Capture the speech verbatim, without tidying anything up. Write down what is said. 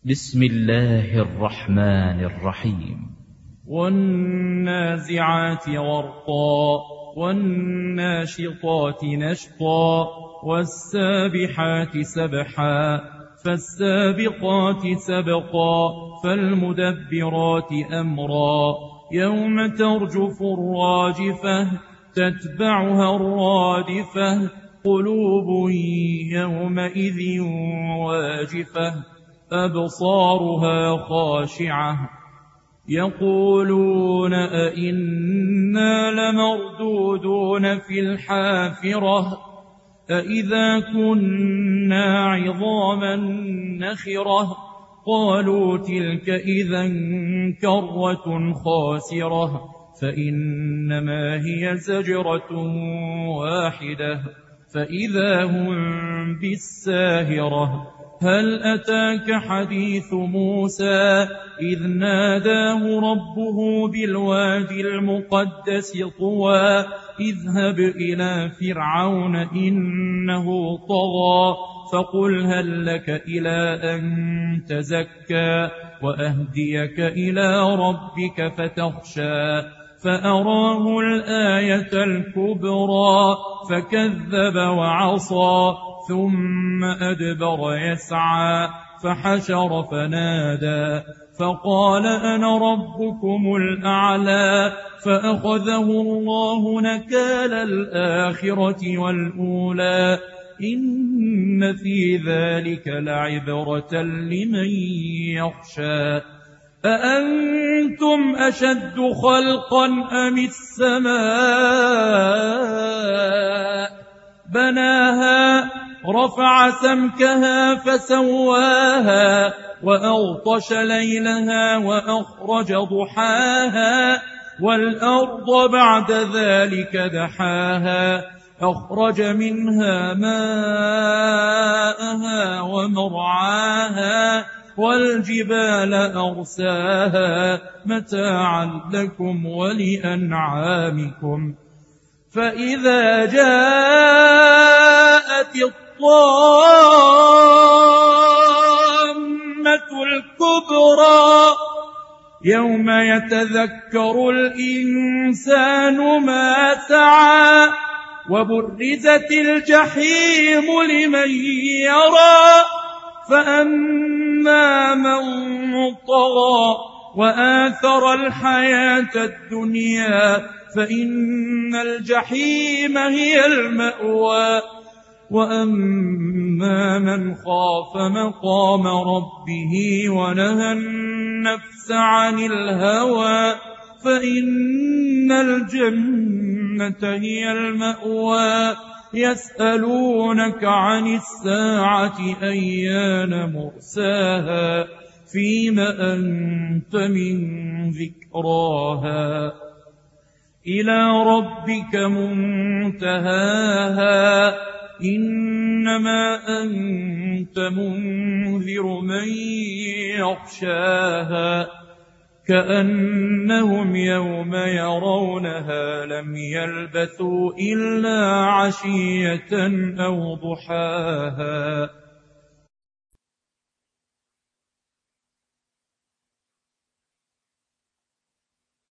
بسم الله الرحمن الرحيم. والنازعات غرقا والناشطات نشطا والسابحات سبحا فالسابقات سبقا فالمدبرات أمرا يوم ترجف الراجفة تتبعها الرادفة قلوب يومئذ واجفة أبصارها خاشعة يقولون أئنا لمردودون في الحافرة أئذا كنا عظاما نخرة قالوا تلك إذا كرة خاسرة فإنما هي زجرة واحدة فإذا هم بالساهرة هل أتاك حديث موسى إذ ناداه ربه بالوادي المقدس طوى اذهب إلى فرعون إنه طغى فقل هل لك إلى أن تزكى وأهديك إلى ربك فتخشى فأراه الآية الكبرى فكذب وعصى ثم أدبر يسعى فحشر فنادى فقال أنا ربكم الأعلى فأخذه الله نكال الآخرة والأولى إن في ذلك لعبرة لمن يخشى أأنتم أشد خلقا أم السماء بناها رفع سمكها فسواها وأغطش ليلها وأخرج ضحاها والأرض بعد ذلك دحاها أخرج منها ماءها ومرعاها والجبال أرساها متاعا لكم ولأنعامكم فإذا جاءت الطامة الكبرى يوم يتذكر الإنسان ما سعى وبرزت الجحيم لمن يرى فأما من طغى وآثر الحياة الدنيا فإن الجحيم هي المأوى وأما من خاف مقام ربه ونهى النفس عن الهوى فإن الجنة هي المأوى يسألونك عن الساعة أيان مرساها فيم أنت من ذكراها إلى ربك منتهاها إنما أنت منذر من يخشاها كأنهم يوم يرونها لم يلبثوا إلا عشية أو ضحاها.